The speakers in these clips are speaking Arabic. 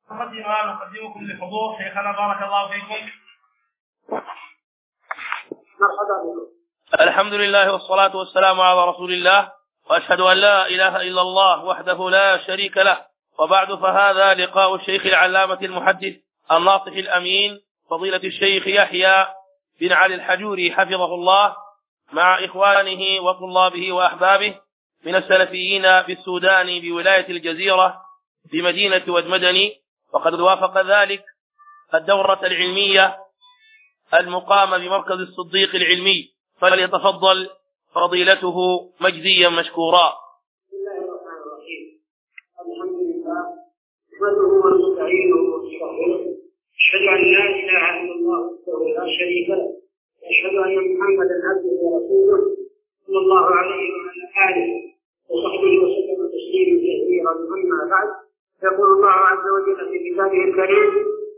نقدمكم لحضور شيخنا بارك الله فيكم. مرحبا بكم. الحمد لله والصلاة والسلام على رسول الله، وأشهد أن لا إله إلا الله وحده لا شريك له، وبعد فهذا لقاء الشيخ العلامة المحدث الناصح الأمين فضيلة الشيخ يحيى بن علي الحجوري حفظه الله مع إخوانه وطلابه وأحبابه من السلفيين بالسودان بولاية الجزيرة بمدينة ودمدني، وقد وافق ذلك الدورة العلمية المقامة بمركز الصديق العلمي، فليتفضل فضيلته مجزيا مشكورا. بسم الله الرحمن الرحيم. الحمد لله نحمده ونستعينه ونستغفره، أشهد أن لا إله إلا الله وحده لا شريك له، وأشهد أن محمدا عبده ورسوله صلى الله عليه وعلى آله وصحبه وسلم تسليما كثيرا. أما بعد، يقول الله عز وجل في كتابه الكريم: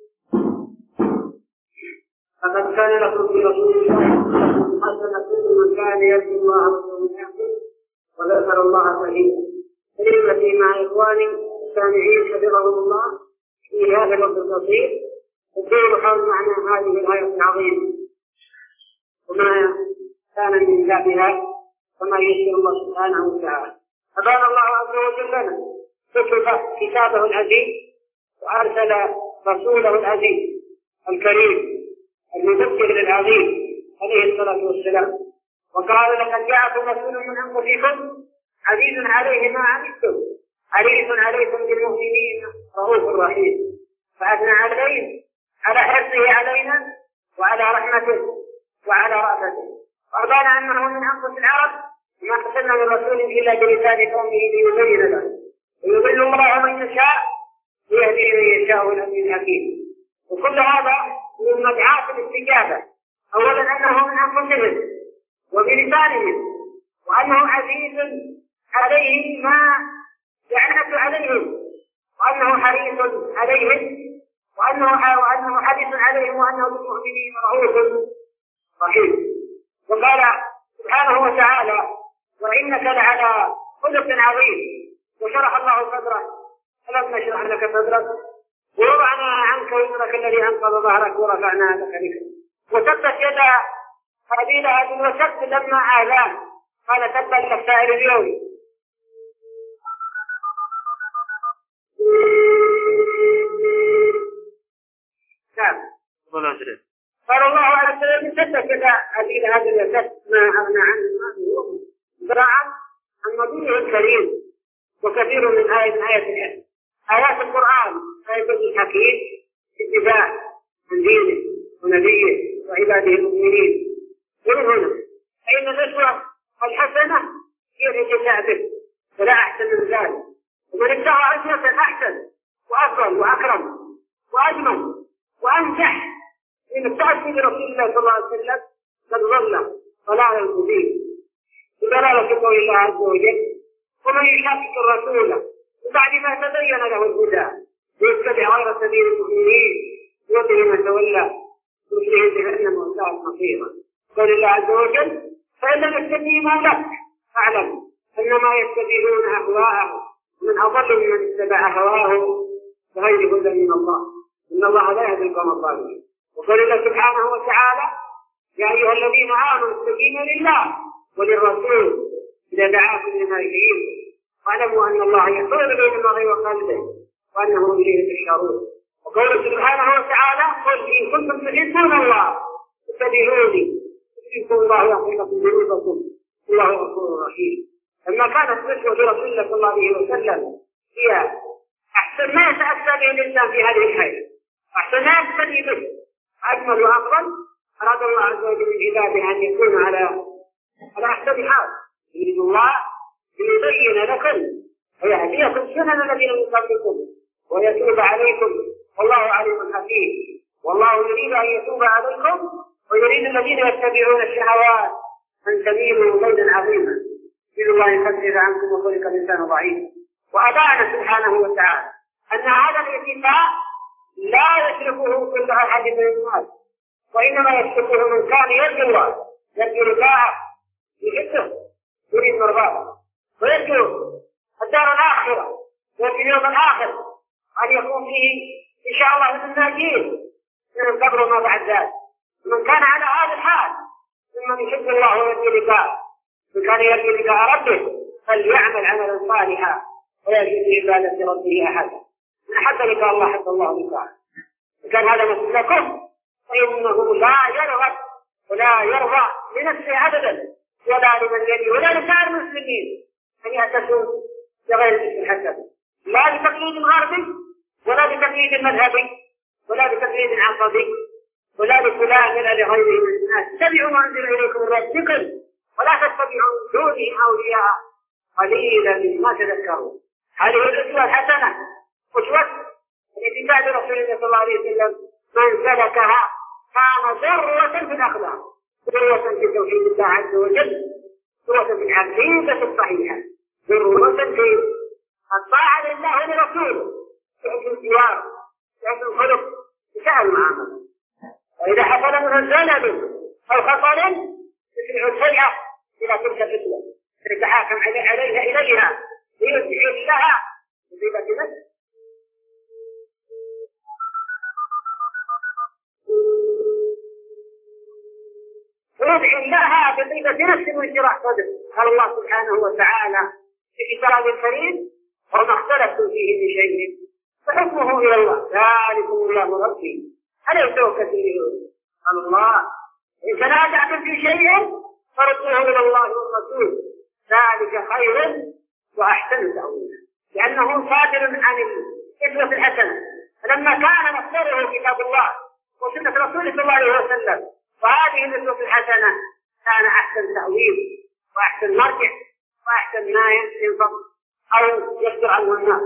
فقد كان لكم في رسول الله حسنة لمن كان يرجو الله واليوم الآخر وذكر الله كثيرا. كلمتي مع إخواني السامعين حفظهم الله في هذا الوقت البسيط تدور حول معنى هذه الآية العظيمة وما كان من بابها وما يسر الله سبحانه وتعالى. أبان الله عز وجل لنا كتابه العزيز وأرسل رسوله العزيز الكريم المذكر للعظيم عليه الصلاة والسلام، وقال: لقد جاءكم رسول من أنفسكم عزيز عليه ما عنتم حريص عليكم بالمؤمنين رؤوف رحيم، فأثنى عليه على حرصه علينا وعلى رحمته وعلى رأفته، وأبان أنه من أنفس العرب ما أرسلنا من رسول إلا بلسان قومه ليبين له، ويضل الله من يشاء ويهدي من يشاء العزيز الحكيم. وكل هذا من مدعاة الاستجابة، أولا أنه من أنفسهم وبلسانهم، وأنه عزيز عليه ما يعنت عليهم، وأنه حريص عليهم، وأنه حريص عليهم، وأنه بالمؤمنين رؤوف رحيم. وقال سبحانه وتعالى: وإنك لعلى خلق عظيم. وشرح الله صدرك، ألم نشرح لك صدرك ووضعنا عنك وزرك الذي أنقض ظهرك ورفعنا لك ذكرك. وتبت يدا أبي لهب وتب لما آذاه، قال: تبت لك سائر اليوم. نعم. قال الله على وسلم: تبت يدا أبي لهب وتب ما أغنى عنه ماله زراعا عن نبيه الكريم. وكثير من آيات القرآن آية الحكيم اتباع من دينه ونبيه وعباده المؤمنين. ومن هنا فإن الأسوة الحسنة هي الاتباع به، ولا أحسن من ذلك. ومن اتبع أسوة أحسن وأفضل وأكرم وأجمل وأنجح من التأسي برسول الله صلى الله عليه وسلم قد ضل ضلالا مبينا. بدلالة قول الله عز وجل: ومن يشاقق الرسول وبعد ما تبين له الهدى ويتبع غير سبيل المؤمنين يوله ما تولى يصليه جهنم وساءت مصيرا. قال الله عز وجل: فإن لم يستجيبوا لك فاعلم أنما يتبعون أهواءهم، من أضل ممن اتبع هواه بغير هدى من الله، إن الله لا يهدي القوم الظالمين. وقال الله سبحانه وتعالى: يا أيها الذين آمنوا استجيبوا لله وللرسول إذا دعاكم لما يحييكم، واعلموا أن الله يحول بين المرء وقلبه وأنه إليه تحشرون. وقوله سبحانه وتعالى: قل إن كنتم تحبون الله فاتبعوني يحببكم الله ويغفر لكم ذنوبكم والله غفور رحيم. لما كانت نسوة رسول الله صلى الله عليه وسلم هي أحسن ما يتأسى به الإنسان في هذه الحياة، أحسن ما يقتدي به، أجمل وأفضل، أراد الله عز وجل من عباده أن يكون على أحسن حال. يريد الله ليبين لكم ويهديكم سنن الذين من قبلكم ويتوب عليكم والله عليم حكيم. والله يريد أن يتوب عليكم ويريد الذين يتبعون الشهوات أن تميلوا ميلا عظيما. يريد الله أن يخفف عنكم وخلق الإنسان ضعيف. وأبان سبحانه وتعالى أن هذا الاتباع لا يتركه كل أحد من الناس، وإنما يتركه من كان يرجو الله، يرجو لقاءه، يحبه، يريد مرضاه، ويرجو الدار الآخرة وفي اليوم الآخر أن يكون فيه إن شاء الله من الناجين من القبر وما بعد ذلك. من كان على هذا الحال ممن يحب الله ويرجو لقاءه، من كان يرجو لقاء ربه فليعمل عملا صالحا ويجد في عبادة ربه أحدا. من أحب لقاء الله حب الله لقاءه. وكان هذا مسلكه فإنه لا يرغب ولا يرضى لنفسه أبدا ولا لمن يلي ولا لسائر المسلمين أن يأتسوا بغير الاسم الحسن، لا بتقليد غربي ولا بتقليد مذهبي ولا بتقليد عصبي ولا لفلان ولا لغيره من الناس. اتبعوا ما أنزل إليكم من ربكم ولا تتبعوا من دونه أولياء قليلا ما تذكرون. هذه الأسوة الحسنة أسوة اتباع رسول الله صلى الله عليه وسلم من سلكها كان ذروة في الأخلاق، ذروة في توحيد الله عز وجل، ذروة في العقيدة الصحيحة، ذروة في الطاعة لله ولرسوله، في حسن السيارة، في حسن الخلق، في سائر المعاملة. وإذا حصل منه زلل أو خطر يسرع الشيء إلى تلك الفتنة يتحاكم إليها ليدعي لها بطيبة نفس. ويدعي لها بطيبة نفس وانشراح صدر. قال الله سبحانه وتعالى في كتابه الكريم وما اختلفتم فيه من شيء فحكمه إلى الله ذلكم الله ربي عليه توكلوا. قال الله إن تنازعتم في شيء فردوه إلى الله والرسول ذلك خير وأحسن تأويلا، لأنه صادر عن الأسوة الحسنة. فلما كان مصدره كتاب الله وسنة رسوله صلى الله عليه وسلم وهذه الأسوة الحسنة كان أحسن تأويل وأحسن مرجع وأحسن ما ينفق أو يصدر عنه الناس.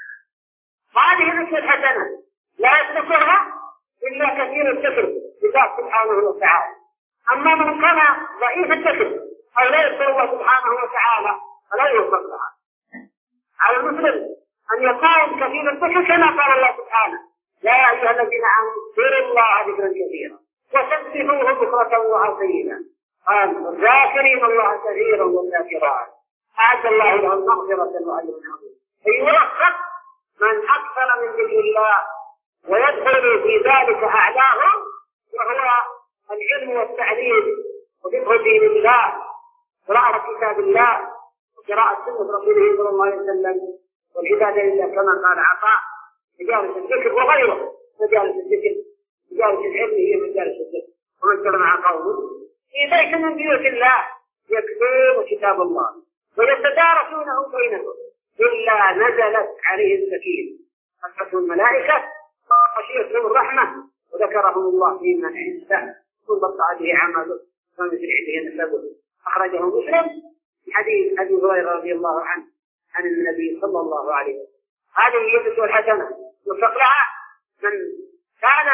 وهذه الأسوة الحسنة لا يسلكها إلا كثير الشكر لله سبحانه وتعالى. أما من كان ضعيف الشكر أو لا يذكر الله سبحانه وتعالى فلا يوفق لها. على المسلم أن يكون كثير الذكر كما قال الله سبحانه يا أيها الذين آمنوا اذكروا الله ذكرا كثيرا وسبحوه بكرة وأصيلا. قال الذاكرين الله كثيرا والذاكرات أعد الله لهم مغفرة وأجرا عظيما. فيوفق من أكثر من ذكر الله ويدخل في ذلك أعلاهم وهو العلم والتعليم وذكر دين الله قراءة كتاب الله وقراءة سنة رسوله صلى الله عليه وسلم والعبادة لله كما قال عطاء مجالس الذكر وغيره. مجالس الذكر مجالس العلم هي مجالس الذكر. ومن كان مع قومه في بيت من بيوت الله يكتبون كتاب الله ويتدارسونه بينهم إلا نزلت عليه السكينة حفتهم الملائكة وغشيتهم الرحمة وذكرهم الله في من عنده وانبطأ به عمله ومن به نسبه. أخرجه مسلم في حديث أبي هريرة رضي الله عنه عن النبي صلى الله عليه وسلم. هذه هي الأسوة الحسنة يوفق لها من كان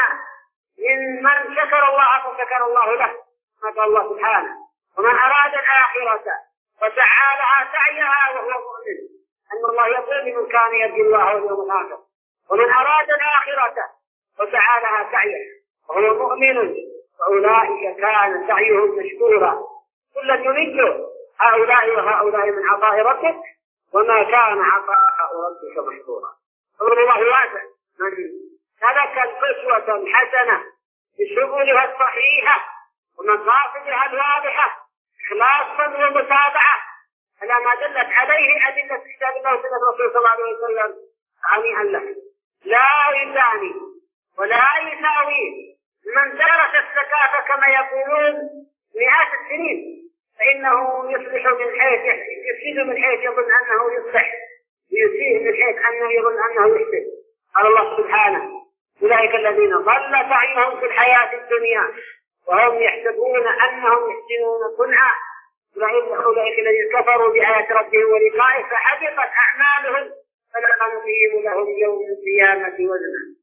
من شكر الله فشكر الله له ما قال الله سبحانه ومن أراد الآخرة وسعى لها سعيها وهو مؤمن أن الله يقول لمن كان يرجو الله واليوم الآخر ومن أراد الآخرة وسعى لها سعيها وهو مؤمن فأولئك كان سعيهم مشكورا. كل يريد هؤلاء وهؤلاء من عطاء ربك وما كان عطاء ربك مشكورا. أمر الله واسع من سلك القسوة الحسنة بشغلها الصحيحة ومقاصدها الواضحة إخلاصا ومتابعة على ما دلت عليه أدلة كتاب الله وسنة رسول صلى الله عليه وسلم هنيئا له. لا يزاني ولا يساوي من درس الزكاة كما يقولون مئات السنين فإنه يصلح من حيث يفسد من حيث يظن أنه يصلح ويسيء من حيث أنه يظن أنه يحسن. قال الله سبحانه أولئك الذين ضل سعيهم في الحياة الدنيا وهم يحسبون أنهم يحسنون صنعا أولئك الذين كفروا بآيات ربهم ولقائه فحبطت أعمالهم فلا نقيم لهم يوم القيامة وزنا.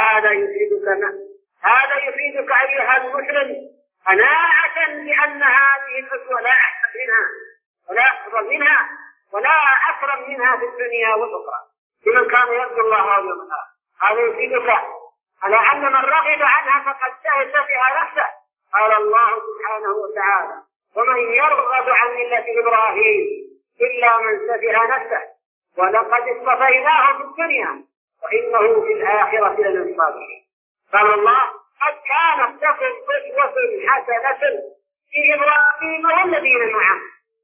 هذا يفيدك أيها المسلم قناعة بأن هذه الأسوة لا أحسن منها ولا أفضل منها ولا أكرم منها في الدنيا والأخرى لمن كان يرجو الله واليوم الآخر. هذا يفيدك على أن من رغب عنها فقد سفه نفسه. قال الله سبحانه وتعالى ومن يرغب عن ملة إبراهيم إلا من سفه نفسه ولقد اصطفيناه في الدنيا وإنه في الآخرة لمن الصالحين. قال الله: قد كانت لكم أسوة حسنة في إبراهيم والذين معه.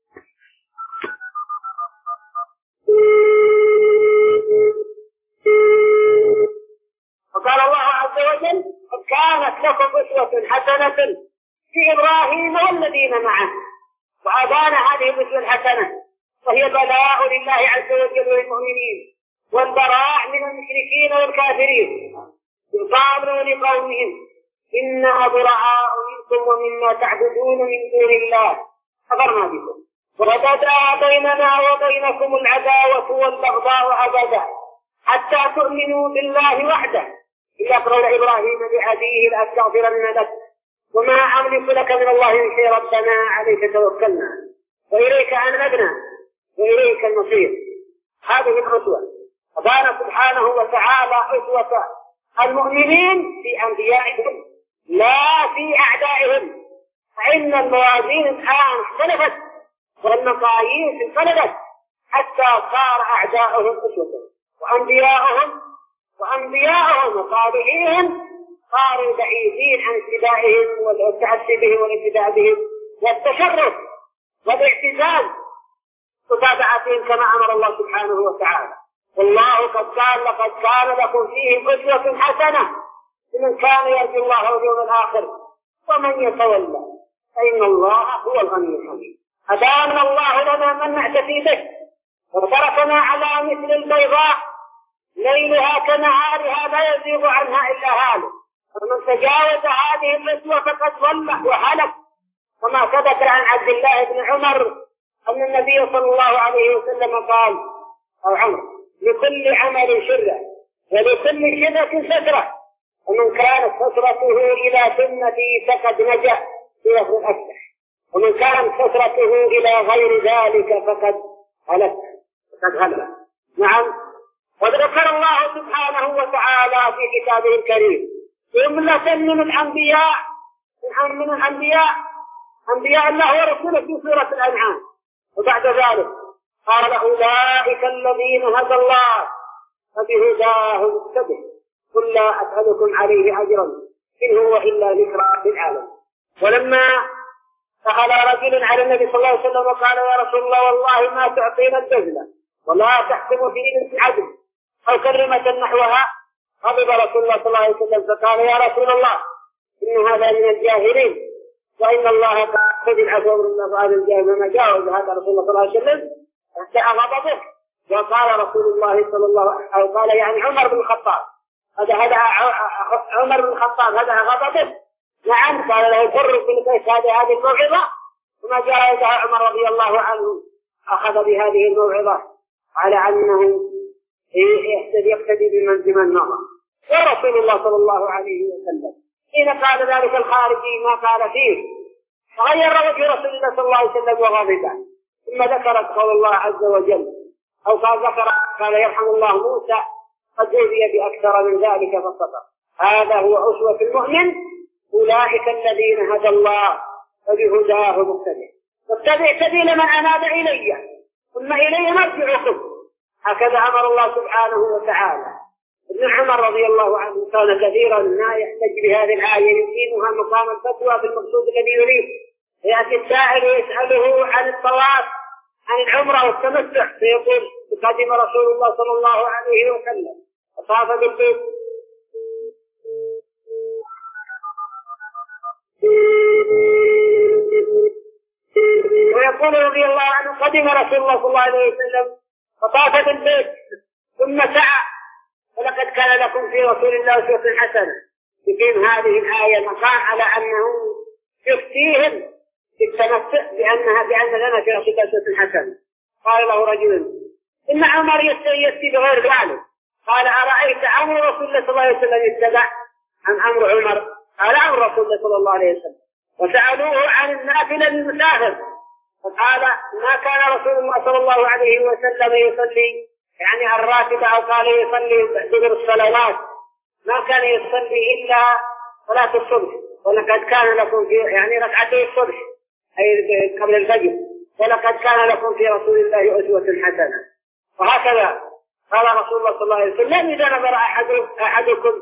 وقال الله عز وجل: قد كانت لكم أسوة حسنة في إبراهيم والذين معه. وأبان هذه الأسوة الحسنة وهي بلاء لله عز وجل للمؤمنين والبراء من المشركين والكافرين. قالوا لقومهم: إنا براء منكم ومما تعبدون من دون الله كفرنا بكم وبدا بيننا وبينكم العداوة والبغضاء أبدا حتى تؤمنوا بالله وحده. إذ قال إبراهيم لأبيه: لأستغفرن لك وما أملك لك من الله من شيء، ربنا عليك توكلنا وإليك أنبنا وإليك المصير. هذه الأسوة. فكان سبحانه وتعالى أسوة المؤمنين في أنبيائهم لا في أعدائهم. فإن الموازين الآن اختلفت والمقاييس انقلبت حتى صار أعداؤهم أسوة وأنبياؤهم وصالحيهم صاروا بعيدين عن اتباعهم والتأسي بهم والاتباع بهم والتشرف والاعتزاز متابعتهم كما أمر الله سبحانه وتعالى. والله قد قال: لقد كان لكم فيهم أسوة حسنة لمن كان يرجو الله واليوم الآخر ومن يتولى فإن الله هو الغني الحميد. أدام الله لنا من نعتدي به وتركنا على مثل البيضاء ليلها كنهارها لا يزيغ عنها إلا هالك. فمن تجاوز هذه الأسوة فقد ضل وهلك. كما ثبت عن عبد الله بن عمر أن النبي صلى الله عليه وسلم قال: أو عمر: لكل عمل شرة ولكل شرة سترة، ومن كانت سترته إلى سنتي فقد نجا في لفظ الأفتح، ومن كانت سترته إلى غير ذلك فقد هلك. نعم. وذكر الله سبحانه وتعالى في كتابه الكريم جملة من الأنبياء أنبياء الله ورسوله في سورة الأنعام. وبعد ذلك قال: أولئك الذين هدى الله فبهداه مقتدر قل لا أسألكم عليه أجرا إن هو إلا ذكرى للعالم. ولما دخل رجل على النبي صلى الله عليه وسلم وقال: يا رسول الله والله ما تعطينا الجزلة ولا تحكم فينا بالعدل أو كلمة نحوها، غضب رسول الله صلى الله عليه وسلم فقال: يا رسول الله إن هذا من الجاهلين وإن الله قد العفو من الله هذا الجاهل ما جاوز هذا رسول الله صلى الله عليه وسلم فانتهى غضبه. وقال رسول الله صلى الله عليه وسلم أو قال يعني عمر بن الخطاب هذا عمر بن الخطاب هذا غضبه. نعم. قال له: فر في البيت هذه الموعظة. وما جاوزها عمر رضي الله عنه أخذ بهذه الموعظة على أنه يقتدي بمن مضى. ورسول الله صلى الله عليه وسلم حين قال ذلك الخارجي ما قال فيه تغير وجه رسول الله صلى الله عليه وسلم وغضب. ثم ذكرت قول الله عز وجل أو قال يرحم الله موسى قد أوذي بأكثر من ذلك فصبر. هذا هو أسوة المؤمن. أولئك الذين هدى الله فبهداه مقتدر واتبع سبيل من أناب إلي ثم إلي مرجعكم. هكذا أمر الله سبحانه وتعالى. ابن عمر رضي الله عنه كان كثيرا ما يحتج بهذه الآية يقيمها مقام الفتوى بالمقصود الذي يريد. يأتي السائل ويسأله عن الطواف عن العمرة والتمتع فيقول: قدم رسول الله صلى الله عليه وسلم وطاف بالبيت ويقول رضي الله عنه: قدم رسول الله صلى الله عليه وسلم وطاف بالبيت ثم سعى. ولقد كان لكم في رسول الله أسوة حسنة. يقيم هذه الآية مقام على أنه يفتيهم بالتمتع بأن لنا في رسول الله أسوة حسنة. قال له رجل: إن عمر يفتي بغير ذلك. قال: أرأيت أمر رسول الله صلى الله عليه وسلم يتبع عن أمر عمر؟ قال: أمر رسول الله صلى الله عليه وسلم. وسألوه عن النافلة للمسافر فقال: ما كان رسول الله صلى الله عليه وسلم يصلي يعني الراتبة أو قال يصلي دبر الصلوات، ما كان يصلي إلا صلاة الصبح. ولقد كان لكم في يعني ركعتي الصبح أي قبل الفجر. ولقد كان لكم في رسول الله أسوة حسنة. وهكذا قال رسول الله صلى الله عليه وسلم إذا نظر أحدكم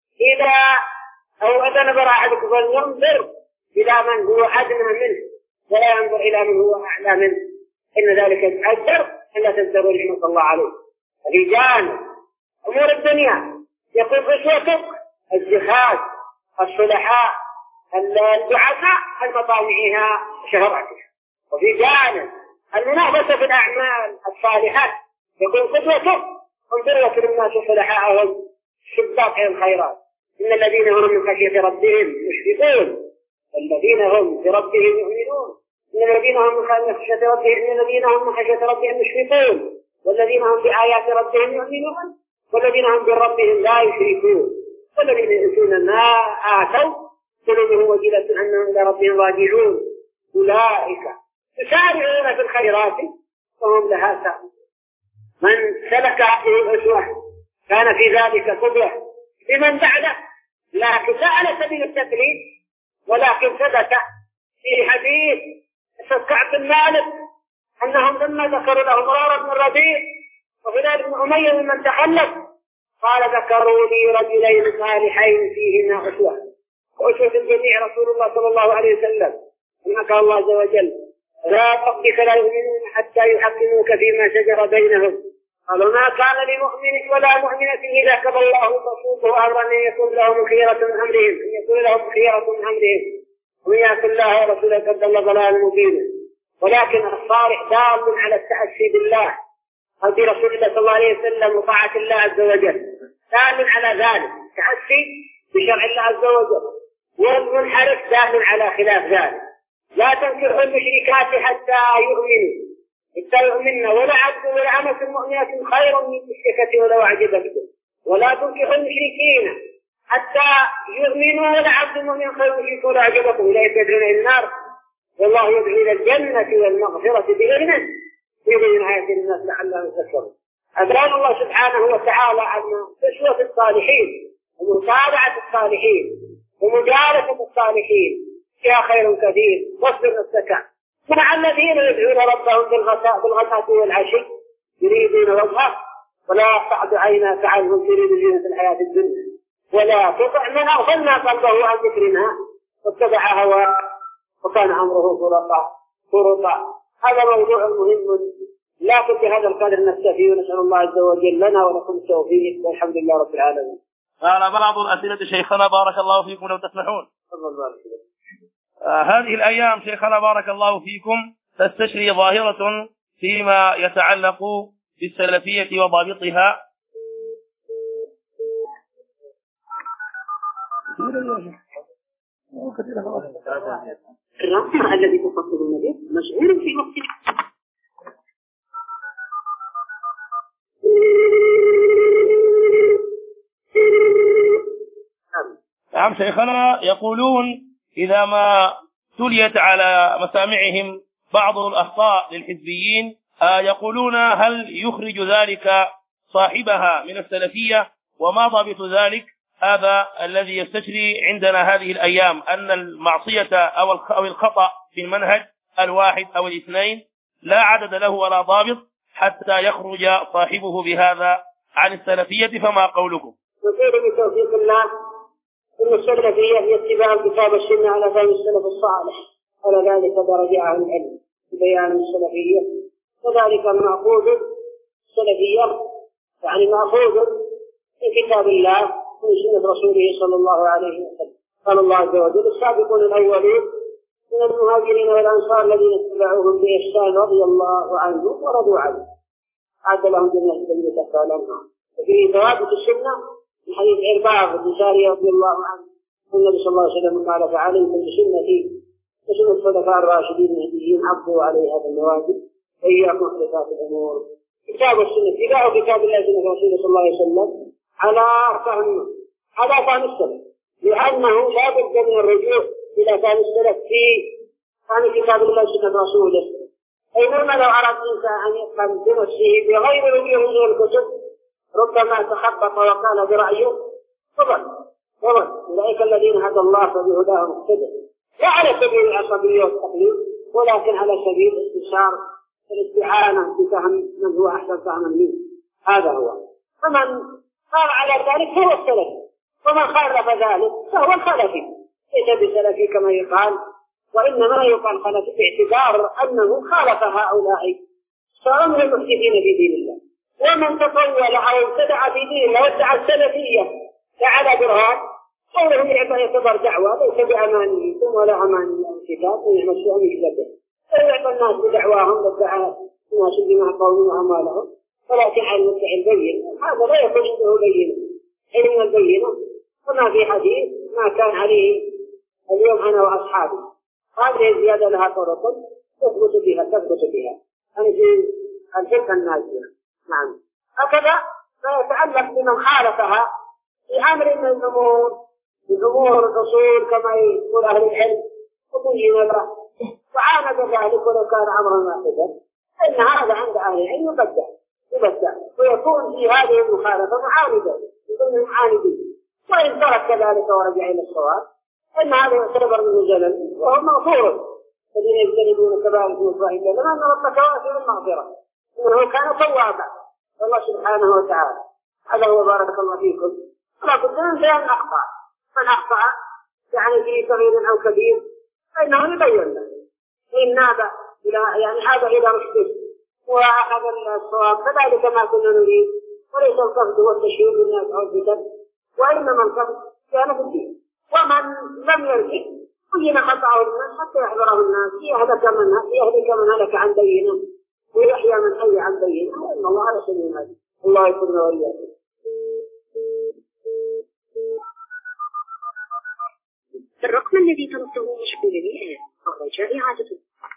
فلينظر إلى من هو أدنى منه ولا ينظر إلى من هو أعلى منه، إن ذلك يتعذر ألا تزدروا نعمة الله عليه. رجال أمور الدنيا يقول رشوتك الزخات الصلحاء الدعساء المطامعها شهراتها. وفي جانب المنافسة في الأعمال الصالحات يقول قدوتك انظر وكل الناس صلحاءهم شباك الخيرات، إن الذين هم من خشية ربهم مشفقون والذين هم بربهم يؤمنون، إن الذين هم من خشية ربهم مشفقون والذين هم بآيات ربهم يؤمنون والذين هم بربهم لا يشركون والذين يؤتون ما آتوا قلوبهم وجلة أنهم إلى ربهم راجعون أولئك يسارعون في الخيرات وهم لها سابقون. من سلك هذه الأسوة كان في ذلك قدوة لمن بعده، لكن لا على سبيل التقليد، ولكن ثبت في حديث كعب بن مالك أنهم لما ذكروا له مرارة بن الربيع وهلال بن أمية ممن تخلف قال ذكروا لي رجلين صالحين فيهما أسوة، وأسوة الجميع رسول الله صلى الله عليه وسلم كما قال الله عز وجل لا ربك لا يؤمنون حتى يحكموك فيما شجر بينهم قالوا ما كان لمؤمن ولا مؤمنة إذا قضى الله ورسوله أمرا أن يكون لهم خيرة من أمرهم ومن يعص الله ورسوله قد ضل ضلالا مبينا. ولكن الصالح دال على التأسي بالله أو برسول الله صلى الله عليه وسلم وطاعة الله عز وجل، دال على ذلك تأسي بشرع الله عز وجل، والمنحرف دال على خلاف ذلك. لا تنكحوا المشركات حتى يؤمنن ولا عبد ولا أمة مؤمنة خير من مشركة ولو أعجبتكم، ولا تنكحوا المشركين حتى يؤمنوا ولا عبد مؤمن خير من مشرك ولو أعجبكم أولئك يدعون إلى النار والله يدعو إلى الجنة والمغفرة بإذنه يبين آيات الناس لعلهم يتذكرون. أبان الله سبحانه وتعالى عن أسوة الصالحين ومتابعة الصالحين ومجالسة الصالحين فيها خير كثير. واصبر نفسك مع الذين يدعون ربهم بالغداة والعشي يريدون وجهه ولا تعد عيناك عنهم تريد زينة الحياة الدنيا ولا تطع من أغفلنا قلبه عن ذكرنا واتبع هواه وكان أمره فرطا. هذا موضوع مهم، لكن بهذا القدر نكتفي ونسأل الله عز وجل لنا ولكم التوفيق والحمد لله رب العالمين. قال بعض الأسئلة شيخنا بارك الله فيكم لو تسمحون. هذه الأيام شيخنا بارك الله فيكم تستشري ظاهرة فيما يتعلق بالسلفية وضابطها. الرابع الذي تفصلون به مشغول في وقت نعم شيخنا يقولون إذا ما تليت على مسامعهم بعض الأخطاء للحزبيين يقولون هل يخرج ذلك صاحبها من السلفية، وما ضابط ذلك؟ هذا الذي يستشري عندنا هذه الأيام أن المعصية أو الخطأ في المنهج الواحد أو الاثنين لا عدد له ولا ضابط حتى يخرج صاحبه بهذا عن السلفية، فما قولكم؟ نقول بتوفيق الله أن السلفية هي اتباع الكتاب والسنة على فهم السلف الصالح، على ذلك درجة أهل العلم ببيان السلفية، وذلك مأخوذ السلفية يعني مأخوذ من كتاب الله من سنة رسوله صلى الله عليه وسلم. قال الله عز وجل السابقون الأولين من المهاجرين والأنصار الذين اتبعوهم بإحسان رضي الله عنهم ورضوا عنه أعد لهم جنات تجري تحتها الأنهار. وفي ثوابت السنة من حديث عرباض بن سارية رضي الله عنه النبي صلى الله عليه وسلم قال فعليكم بسنتي وسنة الخلفاء الراشدين المهديين عضوا عليها بالنواجذ وإياكم محدثات الأمور. كتاب السنة اتباع كتاب الله سنة رسوله صلى الله عليه وسلم على فهم السلف، لأنه لا بد من الرجوع إلى فهم السلف في فهم كتاب الله سنة رسوله. أيضا لو أراد الإنسان أن يفهم بنفسه بغير رجوع إلى الكتب ربما تخبط وقال برأيه فضل أولئك الذين هدى الله فبهداه مقتدى، لا على سبيل العصبية والتقليد ولكن على سبيل الاستشارة والاستعانة بفهم من هو أحسن فهما منه. هذا هو. فمن قال على ذلك هو السلفي، ومن خالف ذلك فهو الخلفي، ليس بسلفي كما يقال، وإنما يقال خلفي باعتبار أنه خالف هؤلاء صار من المحدثين في دين الله. ومن تطول أو ابتدع في دين الله وادعى السلفية على برهان قوله يعتبر دعوة ليس بأمانيكم ولا أماني الكتاب ويمشوا مثلته، ويعطى الناس بدعواهم وادعى الناس بما قوموا وأموالهم فلا تحل مدعي البين، هذا لا يكون عنده بينة علم البينة. وما في حديث ما كان عليه اليوم أنا وأصحابي، هذه الزيادة لها طرق تثبت بها أنا في الفقه النازلة. نعم. هكذا ما يتعلق بمن خالفها في أمر من الأمور الأصول كما يقول أهل العلم وبين له وعاند ذلك ولو كان أمرا واحدا، فإن هذا عند أهل العلم يبدأ ويكون في هذه المخالفة معاندا يكون معاندين، وإن ترك كذلك ورجع إلى الصواب إن هذا يعتبر من الجلل وهو مغفور. الذين يجتنبون كبائر المصائب لما أن ربك واسع المغفرة إنه كان توابا والله سبحانه وتعالى. هذا هو بارك الله فيكم. ولا بد من شيء أخطأ، من أخطأ يعني في صغير أو كبير فإنه يبين له إن ناب يعني هذا إلى رشده وأخذ الصواب كذلك ما كنا نريد، وليس القصد والتشهير بالناس أو الفتن، وإنما القصد كان في الدين. ومن لم يرجع بين خطأه الناس حتى يحضره الناس يهلك من هلك عن بينه ويحيى من حي عن بينه، وإن الله على سبيل هذا. الله يكرمنا وإياكم. الرقم الذي طلبته مشغول الآن، الرجاء إعادته.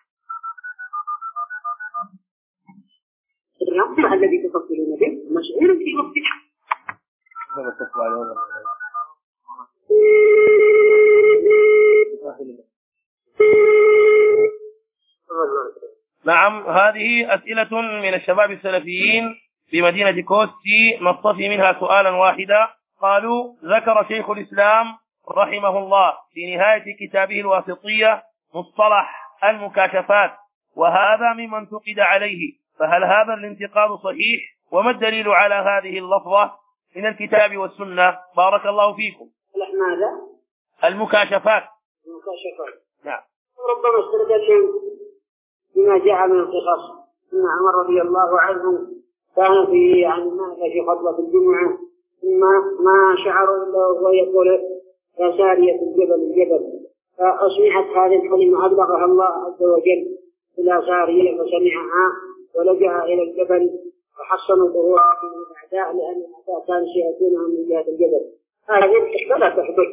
الرقم الذي تتصلون به مشغول في وقتها. نعم. هذه أسئلة من الشباب السلفيين في مدينة كوستي، نصطفي منها سؤالا واحدا. قالوا: ذكر شيخ الإسلام رحمه الله في نهاية كتابه الواسطية مصطلح المكاشفات، وهذا مما انتقد عليه، فهل هذا الانتقاد صحيح؟ وما الدليل على هذه اللفظة من الكتاب والسنة؟ بارك الله فيكم. ماذا؟ المكاشفات. نعم. ربما استدل بما جاء من القصص ان عمر رضي الله عنه كان في في خطبة الجمعة ما شعروا الا وهو يقول يا سارية الجبل فأسمعت هذه الكلمة أبلغها الله عز وجل إلى سارية فسمعها ولجأ إلى الجبل وحصنوا ظهورها من الأعداء لأن الأعداء كانوا يأتونهم من جهة الجبل. هذه لا تحدث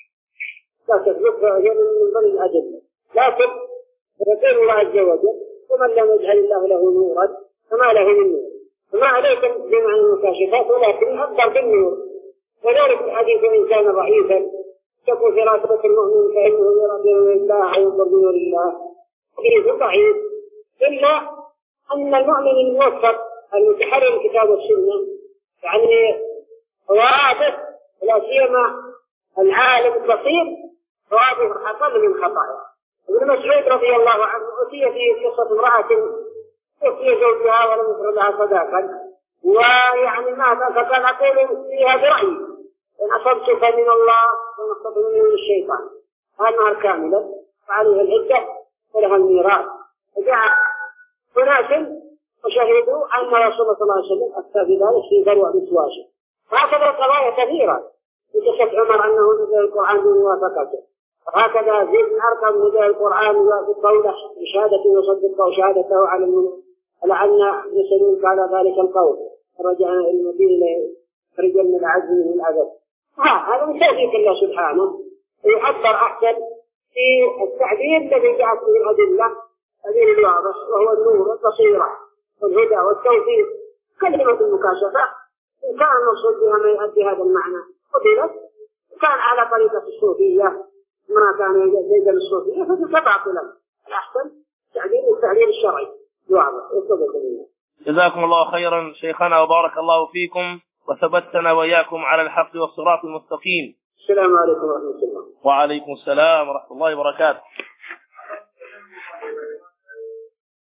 من ضمن الأدلة، لكن يقول الله عز وجل: ومن لم يجعل الله له نورا فما له من نور. فما عليكم بمعنى المكاشفات ولكن أفضل بالنور. وذلك الحديث: إن كان ضعيفا تكون فراسة المؤمن فإنه يرى بنور الله وينظر بنور الله. حديث ضعيف، إلا أن المؤمن الموفق المتحرر الكتاب والسنة يعني واضح، لا سيما العالم البصير واضح أقل من خطأه. ابن مسعود رضي الله عنه أتي في قصة امرأة أتي زوجها ولم يفر لها صداقا، ويعني ماذا فكان أقول فيها برأيي: إن أصبت فمن الله وإن أصبت من الشيطان. النهار كاملا فعليها العدة ولها الميراث. فجاء أناس وشهدوا أن رسول الله صلى الله عليه وسلم أفتى بذلك في ذروة مسواشه. هكذا قضايا كثيرة في قصة عمر أنه نزل القرآن بموافقته، وهكذا زيد بن أرقم نزل القرآن يوافق قوله بشهادته وصدق شهادته على أن يسلمك على ذلك القول. رجعنا إلى المدينة رجلنا العزم من العذاب. هذا من توفيق الله سبحانه يعبر أحسن في التعبير الذي جاءت به الأدلة الدليل الواضح وهو النور والبصيرة والهدى والتوفيق. كلمة المكاشفة إن كان المقصود بها ما يؤدي هذا المعنى قبلت، كان على طريقة الصوفية ما كان زيدا الصوفية فتلك باطلا. الأحسن التعبير الشرعي واضح. جزاكم الله خيرا شيخنا وبارك الله فيكم، وثبتنا وإياكم على الحق والصراط المستقيم. السلام عليكم ورحمة الله. وعليكم السلام ورحمة الله وبركاته.